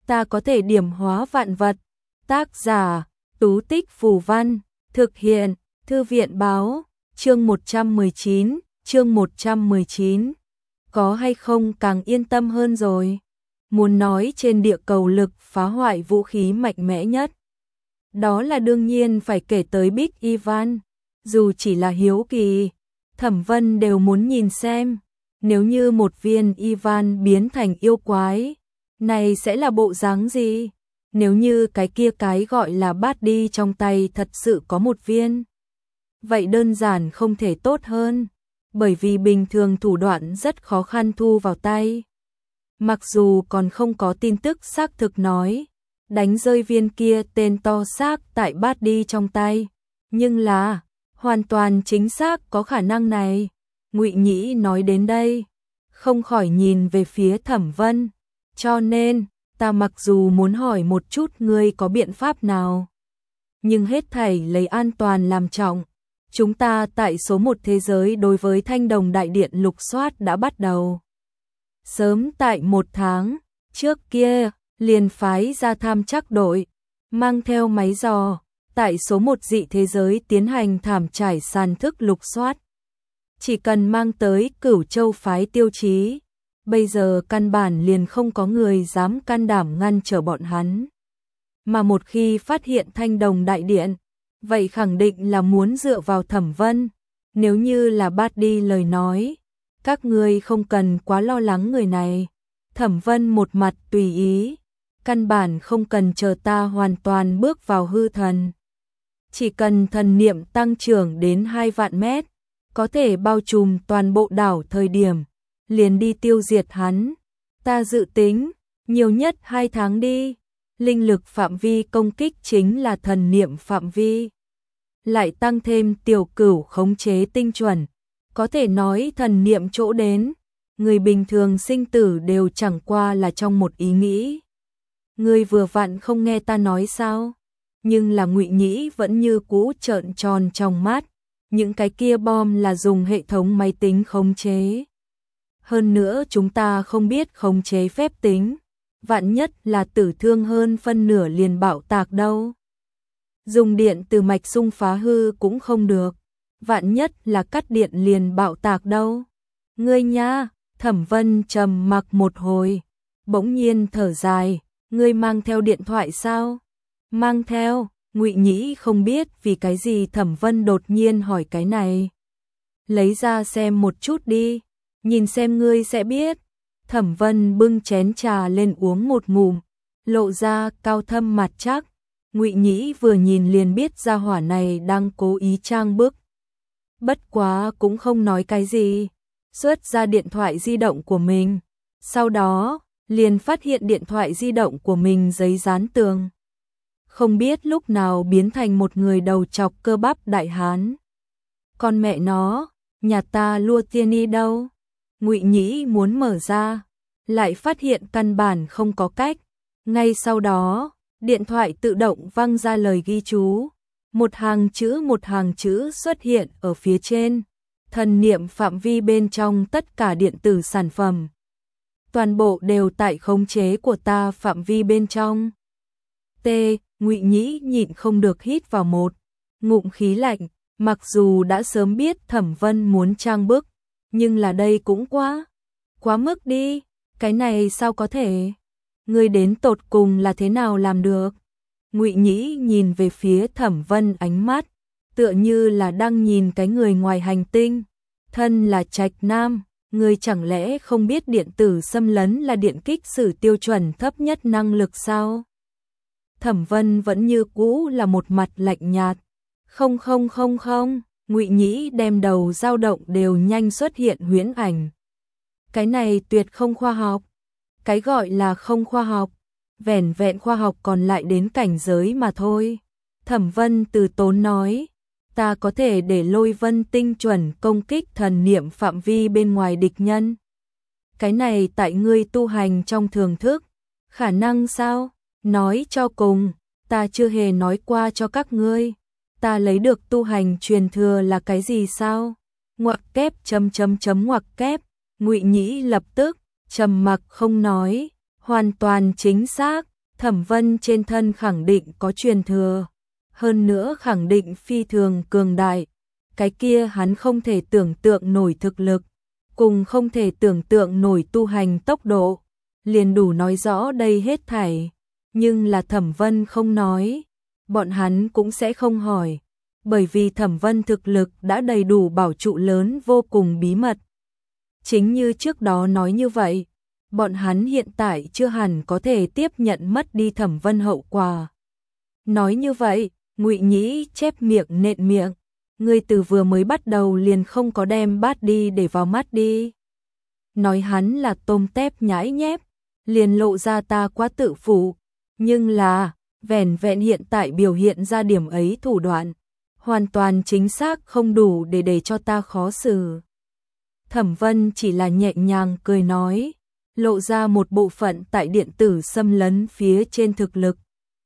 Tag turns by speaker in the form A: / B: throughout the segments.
A: ta có thể điểm hóa vạn vật. Tác giả, Tú Tích Phù Văn, thực hiện, Thư viện Báo, chương 119. Có hay không càng yên tâm hơn rồi. Muốn nói trên địa cầu lực phá hoại vũ khí mạnh mẽ nhất, đó là đương nhiên phải kể tới Big Ivan. Dù chỉ là hiếu kỳ, Thẩm Vân đều muốn nhìn xem, nếu như một viên Ivan biến thành yêu quái, này sẽ là bộ dáng gì? Nếu như cái kia cái gọi là bát đi trong tay thật sự có một viên, vậy đơn giản không thể tốt hơn, bởi vì bình thường thủ đoạn rất khó khăn thu vào tay. Mặc dù còn không có tin tức xác thực nói đánh rơi viên kia tên to xác tại bát đi trong tay, nhưng là hoàn toàn chính xác có khả năng này. Ngụy Nhĩ nói đến đây, không khỏi nhìn về phía Thẩm Vân, cho nên ta mặc dù muốn hỏi một chút ngươi có biện pháp nào, nhưng hết thảy lấy an toàn làm trọng. Chúng ta tại số 1 thế giới đối với Thanh Đồng Đại Điện lục soát đã bắt đầu. Sớm tại 1 tháng trước kia, liền phái ra tham trắc đội, mang theo máy dò, tại số 1 dị thế giới tiến hành thảm trải sàn thức lục soát. Chỉ cần mang tới Cửu Châu phái tiêu chí, bây giờ căn bản liền không có người dám can đảm ngăn trở bọn hắn. Mà một khi phát hiện Thanh Đồng Đại Điện, vậy khẳng định là muốn dựa vào Thẩm Vân. Nếu như là bắt đi lời nói, các ngươi không cần quá lo lắng người này. Thẩm Vân một mặt tùy ý, căn bản không cần chờ ta hoàn toàn bước vào hư thần. Chỉ cần thần niệm tăng trưởng đến 2 vạn mét, có thể bao trùm toàn bộ đảo thời điểm, liền đi tiêu diệt hắn. Ta dự tính, nhiều nhất 2 tháng đi. Linh lực phạm vi công kích chính là thần niệm phạm vi. Lại tăng thêm tiểu cửu khống chế tinh chuẩn, có thể nói thần niệm chỗ đến, người bình thường sinh tử đều chẳng qua là trong một ý nghĩ. Ngươi vừa vặn không nghe ta nói sao? Nhưng là Ngụy Nhĩ vẫn như cũ trợn tròn trong mắt, những cái kia bom là dùng hệ thống máy tính khống chế. Hơn nữa chúng ta không biết khống chế phép tính, vạn nhất là tử thương hơn phân nửa liền bạo tạc đâu. Dùng điện từ mạch xung phá hư cũng không được, vạn nhất là cắt điện liền bạo tạc đâu. Ngươi nha, Thẩm Vân trầm mặc một hồi, bỗng nhiên thở dài, ngươi mang theo điện thoại sao? Mang theo. Ngụy Nhĩ không biết vì cái gì Thẩm Vân đột nhiên hỏi cái này. Lấy ra xem một chút đi, nhìn xem ngươi sẽ biết. Thẩm Vân bưng chén trà lên uống một ngụm, lộ ra cao thâm mặt chắc. Ngụy Nhĩ vừa nhìn liền biết gia hỏa này đang cố ý trang bức. Bất quá cũng không nói cái gì, xuất ra điện thoại di động của mình. Sau đó, liền phát hiện điện thoại di động của mình giấy dán tường. Không biết lúc nào biến thành một người đầu chọc cơ bắp đại hán. Con mẹ nó, nhà ta lua tiên y đâu? Ngụy Nhĩ muốn mở ra, lại phát hiện căn bản không có cách. Ngay sau đó, điện thoại tự động vang ra lời ghi chú. Một hàng chữ xuất hiện ở phía trên. Thần niệm phạm vi bên trong tất cả điện tử sản phẩm, toàn bộ đều tại khống chế của ta phạm vi bên trong. T. Ngụy Nhĩ nhịn không được hít vào một ngụm khí lạnh, mặc dù đã sớm biết Thẩm Vân muốn trang bức, nhưng là đây cũng quá mức đi, cái này sao có thể? Ngươi đến tột cùng là thế nào làm được? Ngụy Nhĩ nhìn về phía Thẩm Vân, ánh mắt tựa như là đang nhìn cái người ngoài hành tinh. Thân là trạch nam, ngươi chẳng lẽ không biết điện tử xâm lấn là điện kích sử tiêu chuẩn thấp nhất năng lực sao? Thẩm Vân vẫn như cũ là một mặt lạnh nhạt. Không, Ngụy Nhĩ đem đầu dao động đều nhanh xuất hiện huyễn ảnh. Cái này tuyệt không khoa học. Cái gọi là không khoa học, vẻn vẹn khoa học còn lại đến cảnh giới mà thôi. Thẩm Vân từ tốn nói, ta có thể để Lôi Vân tinh chuẩn công kích thần niệm phạm vi bên ngoài địch nhân. Cái này tại ngươi tu hành trong thường thức, khả năng sao? Nói cho cùng, ta chưa hề nói qua cho các ngươi. Ta lấy được tu hành truyền thừa là cái gì sao? Ngoặc kép ngoặc kép. Ngụy Nhĩ lập tức trầm mặc không nói, hoàn toàn chính xác, Thẩm Vân trên thân khẳng định có truyền thừa, hơn nữa khẳng định phi thường cường đại, cái kia hắn không thể tưởng tượng nổi thực lực, cùng không thể tưởng tượng nổi tu hành tốc độ, liền đủ nói rõ đây hết thảy, nhưng là Thẩm Vân không nói, bọn hắn cũng sẽ không hỏi, bởi vì Thẩm Vân thực lực đã đầy đủ bảo trụ lớn vô cùng bí mật. Chính như trước đó nói như vậy, bọn hắn hiện tại chưa hẳn có thể tiếp nhận mất đi Thẩm Vân hậu quả. Nói như vậy, Ngụy Nhĩ chép miệng nện miệng, ngươi từ vừa mới bắt đầu liền không có đem bát đi để vào mắt đi. Nói hắn là tôm tép nhãi nhép, liền lộ ra ta quá tự phụ, nhưng là, vẻn vẹn hiện tại biểu hiện ra điểm ấy thủ đoạn, hoàn toàn chính xác không đủ để cho ta khó xử. Thẩm Vân chỉ là nhẹ nhàng cười nói, lộ ra một bộ phận tại điện tử xâm lấn phía trên thực lực.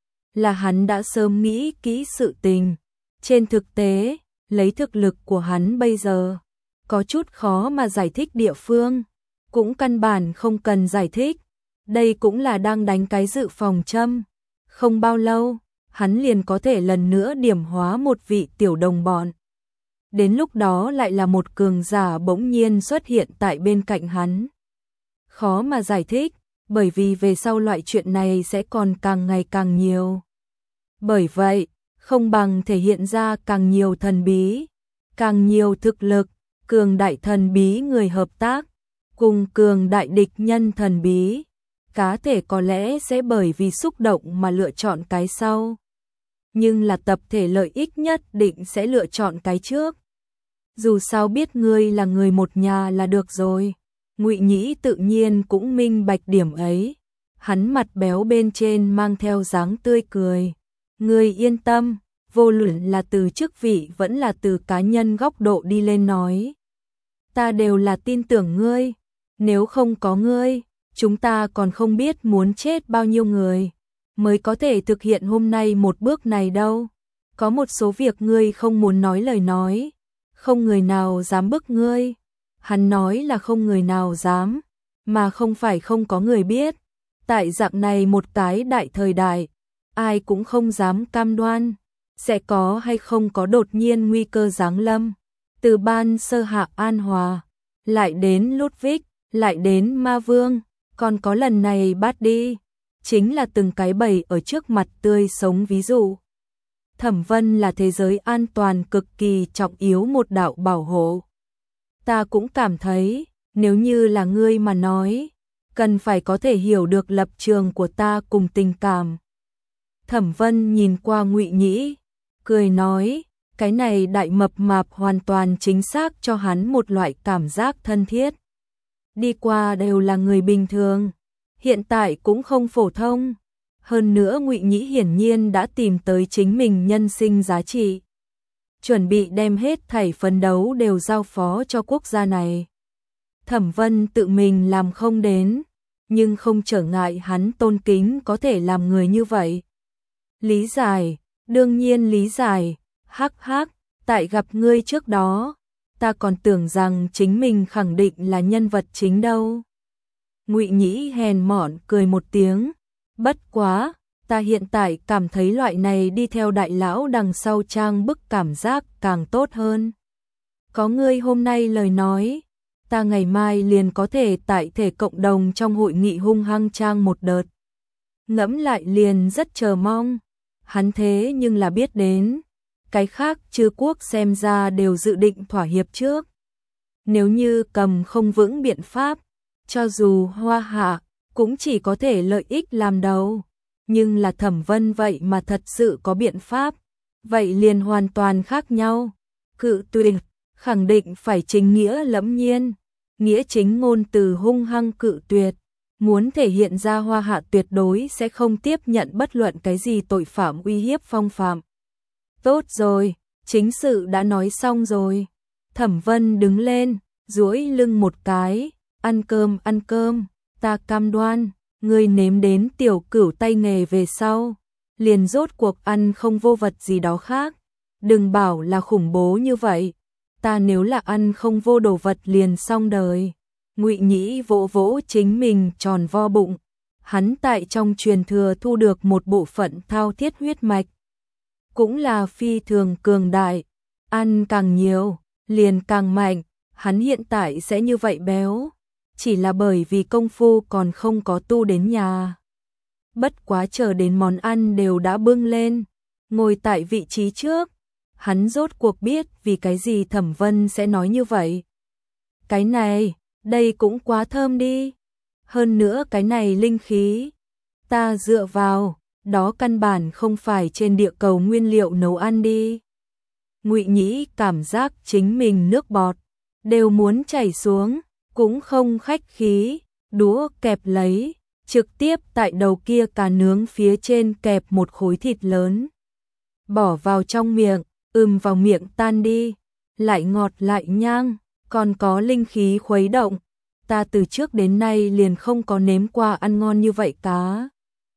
A: Là hắn đã sớm nghĩ kỹ sự tình. Trên thực tế, lấy thực lực của hắn bây giờ, có chút khó mà giải thích địa phương, cũng căn bản không cần giải thích. Đây cũng là đang đánh cái dự phòng châm. Không bao lâu, hắn liền có thể lần nữa điểm hóa một vị tiểu đồng bọn. Đến lúc đó lại là một cường giả bỗng nhiên xuất hiện tại bên cạnh hắn. Khó mà giải thích, bởi vì về sau loại chuyện này sẽ còn càng ngày càng nhiều. Bởi vậy, không bằng thể hiện ra càng nhiều thần bí, càng nhiều thực lực, cường đại thần bí người hợp tác, cùng cường đại địch nhân thần bí. Cá thể có lẽ sẽ bởi vì xúc động mà lựa chọn cái sau. Nhưng là tập thể lợi ích nhất định sẽ lựa chọn cái trước. Dù sao biết ngươi là người một nhà là được rồi. Ngụy Nhĩ tự nhiên cũng minh bạch điểm ấy. Hắn mặt béo bên trên mang theo dáng tươi cười. Ngươi yên tâm, vô luận là từ chức vị vẫn là từ cá nhân góc độ đi lên nói. Ta đều là tin tưởng ngươi. Nếu không có ngươi, chúng ta còn không biết muốn chết bao nhiêu người mới có thể thực hiện hôm nay một bước này đâu. Có một số việc ngươi không muốn nói lời nói, không người nào dám bức ngươi. Hắn nói là không người nào dám, mà không phải không có người biết. Tại dạng này một cái đại thời đại, ai cũng không dám cam đoan sẽ có hay không có đột nhiên nguy cơ giáng lâm. Từ ban sơ hạ An Hòa, lại đến Ludwig, lại đến Ma Vương, còn có lần này bắt đi, chính là từng cái bầy ở trước mặt tươi sống ví dụ. Thẩm Vân là thế giới an toàn cực kỳ trọng yếu một đạo bảo hộ. Ta cũng cảm thấy, nếu như là ngươi mà nói, cần phải có thể hiểu được lập trường của ta cùng tình cảm. Thẩm Vân nhìn qua Ngụy Nhĩ, cười nói, cái này đại mập mạp hoàn toàn chính xác cho hắn một loại cảm giác thân thiết. Đi qua đều là người bình thường, hiện tại cũng không phổ thông. Hơn nữa Ngụy Nhĩ hiển nhiên đã tìm tới chính mình nhân sinh giá trị. Chuẩn bị đem hết thảy phấn đấu đều giao phó cho quốc gia này. Thẩm Vân tự mình làm không đến, nhưng không trở ngại hắn tôn kính có thể làm người như vậy. Lý giải, đương nhiên lý giải, hắc hắc, tại gặp ngươi trước đó, ta còn tưởng rằng chính mình khẳng định là nhân vật chính đâu. Ngụy Nhĩ hèn mọn cười một tiếng, bất quá, ta hiện tại cảm thấy loại này đi theo đại lão đằng sau trang bức cảm giác càng tốt hơn. Có ngươi hôm nay lời nói, ta ngày mai liền có thể tại thể cộng đồng trong hội nghị hung hăng trang một đợt. Ngẫm lại liền rất chờ mong, hắn thế nhưng là biết đến, cái khác chư quốc xem ra đều dự định thỏa hiệp trước. Nếu như cầm không vững biện pháp, cho dù Hoa Hạ cũng chỉ có thể lợi ích làm đầu, nhưng là Thẩm Vân vậy mà thật sự có biện pháp, vậy liền hoàn toàn khác nhau. Cự tuyệt, khẳng định phải chính nghĩa lẫm nhiên, nghĩa chính ngôn từ hung hăng cự tuyệt, muốn thể hiện ra Hoa Hạ tuyệt đối sẽ không tiếp nhận bất luận cái gì tội phạm uy hiếp phong phạm. Tốt rồi, chính sự đã nói xong rồi. Thẩm Vân đứng lên, duỗi lưng một cái, ăn cơm, ta cam đoan, ngươi nếm đến tiểu cửu tay nghề về sau, liền rốt cuộc ăn không vô vật gì đó khác. Đừng bảo là khủng bố như vậy, ta nếu là ăn không vô đồ vật liền xong đời. Ngụy Nhĩ vỗ vỗ chính mình tròn vo bụng, hắn tại trong truyền thừa thu được một bộ phận thao thiết huyết mạch, cũng là phi thường cường đại, ăn càng nhiều, liền càng mạnh, hắn hiện tại sẽ như vậy béo, chỉ là bởi vì công phu còn không có tu đến nhà. Bất quá chờ đến món ăn đều đã bưng lên, ngồi tại vị trí trước, hắn rốt cuộc biết vì cái gì Thẩm Vân sẽ nói như vậy. Cái này, đây cũng quá thơm đi. Hơn nữa cái này linh khí, ta dựa vào, đó căn bản không phải trên địa cầu nguyên liệu nấu ăn đi. Ngụy Nhĩ cảm giác chính mình nước bọt đều muốn chảy xuống, cũng không khách khí, đũa kẹp lấy, trực tiếp tại đầu kia cá nướng phía trên kẹp một khối thịt lớn. Bỏ vào trong miệng, vào miệng tan đi, lại ngọt lại nhang, còn có linh khí khuấy động. Ta từ trước đến nay liền không có nếm qua ăn ngon như vậy cá.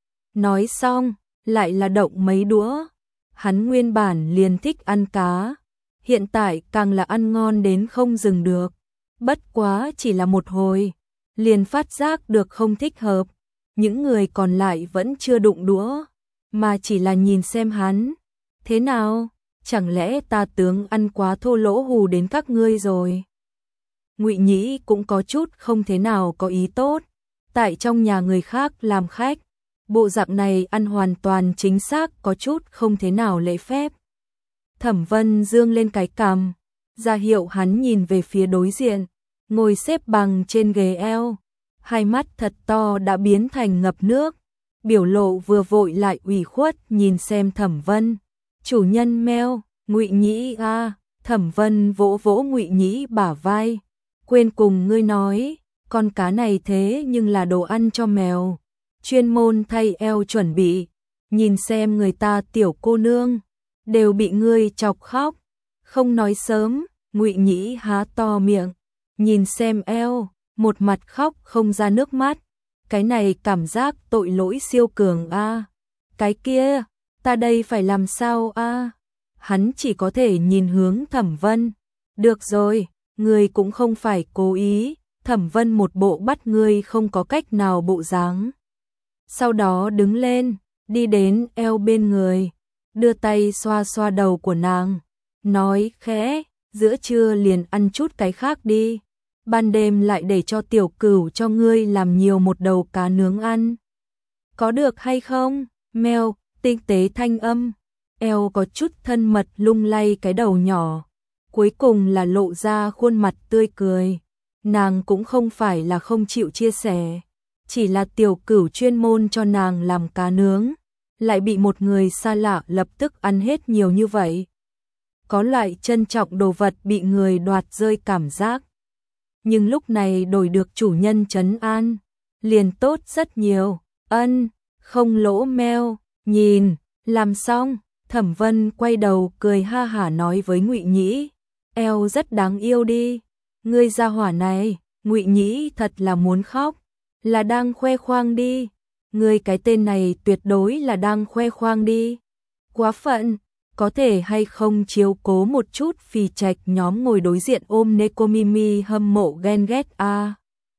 A: Nói xong, lại là động mấy đũa. Hắn nguyên bản liền thích ăn cá, hiện tại càng là ăn ngon đến không dừng được. Bất quá chỉ là một hồi, liền phát giác được không thích hợp. Những người còn lại vẫn chưa đụng đũa, mà chỉ là nhìn xem hắn. Thế nào, chẳng lẽ ta tướng ăn quá thô lỗ hù đến các ngươi rồi? Ngụy Nhĩ cũng có chút không thế nào có ý tốt, tại trong nhà người khác làm khách, bộ dạng này ăn hoàn toàn chính xác có chút không thế nào lễ phép. Thẩm Vân dương lên cái cằm, ra hiệu hắn nhìn về phía đối diện, ngồi xếp bằng trên ghế eo, hai mắt thật to đã biến thành ngập nước, biểu lộ vừa vội lại ủy khuất nhìn xem Thẩm Vân. Chủ nhân mèo, Ngụy Nhĩ a. Thẩm Vân vỗ vỗ Ngụy Nhĩ bả vai. Quên cùng ngươi nói, con cá này thế nhưng là đồ ăn cho mèo, chuyên môn thay eo chuẩn bị, nhìn xem người ta tiểu cô nương, đều bị ngươi chọc khóc, không nói sớm. Ngụy Nhĩ há to miệng, nhìn xem eo, một mặt khóc không ra nước mắt, cái này cảm giác tội lỗi siêu cường a. Cái kia, ta đây phải làm sao a? Hắn chỉ có thể nhìn hướng Thẩm Vân. Được rồi, ngươi cũng không phải cố ý. Thẩm Vân một bộ bắt ngươi không có cách nào bộ dáng. Sau đó đứng lên, đi đến eo bên người, đưa tay xoa xoa đầu của nàng, nói khẽ, giữa trưa liền ăn chút cái khác đi, ban đêm lại để cho tiểu cửu cho ngươi làm nhiều một đầu cá nướng ăn. Có được hay không? Mèo, tinh tế thanh âm, eo có chút thân mật lung lay cái đầu nhỏ, cuối cùng là lộ ra khuôn mặt tươi cười. Nàng cũng không phải là không chịu chia sẻ, chỉ là tiểu cửu chuyên môn cho nàng làm cá nướng, lại bị một người xa lạ lập tức ăn hết nhiều như vậy. Có loại trân trọng đồ vật bị người đoạt rơi cảm giác. Nhưng lúc này đổi được chủ nhân trấn an, liền tốt rất nhiều. Ân, không lỗ meo, nhìn, làm xong. Thẩm Vân quay đầu cười ha hả nói với Ngụy Nhĩ, eo rất đáng yêu đi. Ngươi gia hỏa này, Ngụy Nhĩ thật là muốn khóc, là đang khoe khoang đi. Ngươi cái tên này tuyệt đối là đang khoe khoang đi. Quá phận, có thể hay không chiếu cố một chút phì trạch nhóm ngồi đối diện ôm Nekomimi hâm mộ ghen ghét a.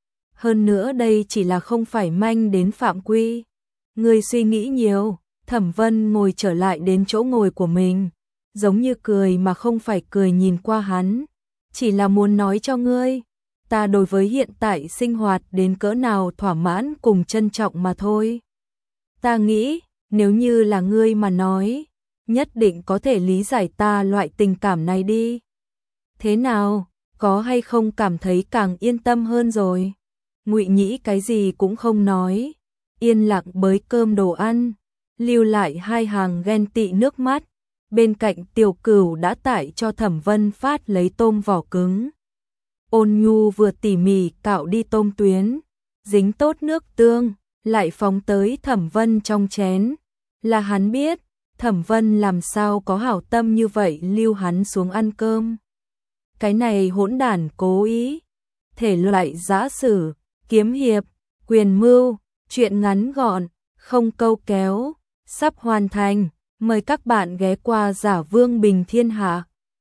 A: Hơn nữa đây chỉ là không phải manh đến phạm quy. Ngươi suy nghĩ nhiều. Thẩm Vân ngồi trở lại đến chỗ ngồi của mình, giống như cười mà không phải cười nhìn qua hắn. Chỉ là muốn nói cho ngươi, ta đối với hiện tại sinh hoạt đến cỡ nào thỏa mãn cùng trân trọng mà thôi. Ta nghĩ, nếu như là ngươi mà nói, nhất định có thể lý giải ta loại tình cảm này đi. Thế nào, có hay không cảm thấy càng yên tâm hơn rồi? Ngụy Nhĩ cái gì cũng không nói, yên lặng bới cơm đồ ăn, lưu lại hai hàng ghen tị nước mắt. Bên cạnh tiểu cửu đã tải cho Thẩm Vân phát lấy tôm vỏ cứng. Ôn nhu vừa tỉ mỉ cạo đi tôm tuyến, dính tốt nước tương, lại phóng tới Thẩm Vân trong chén. Là hắn biết, Thẩm Vân làm sao có hảo tâm như vậy lưu hắn xuống ăn cơm. Cái này hỗn đản cố ý. Thể loại giã sử, kiếm hiệp, quyền mưu, truyện ngắn gọn, không câu kéo, sắp hoàn thành. Mời các bạn ghé qua Giả Vương Bình Thiên Hạ.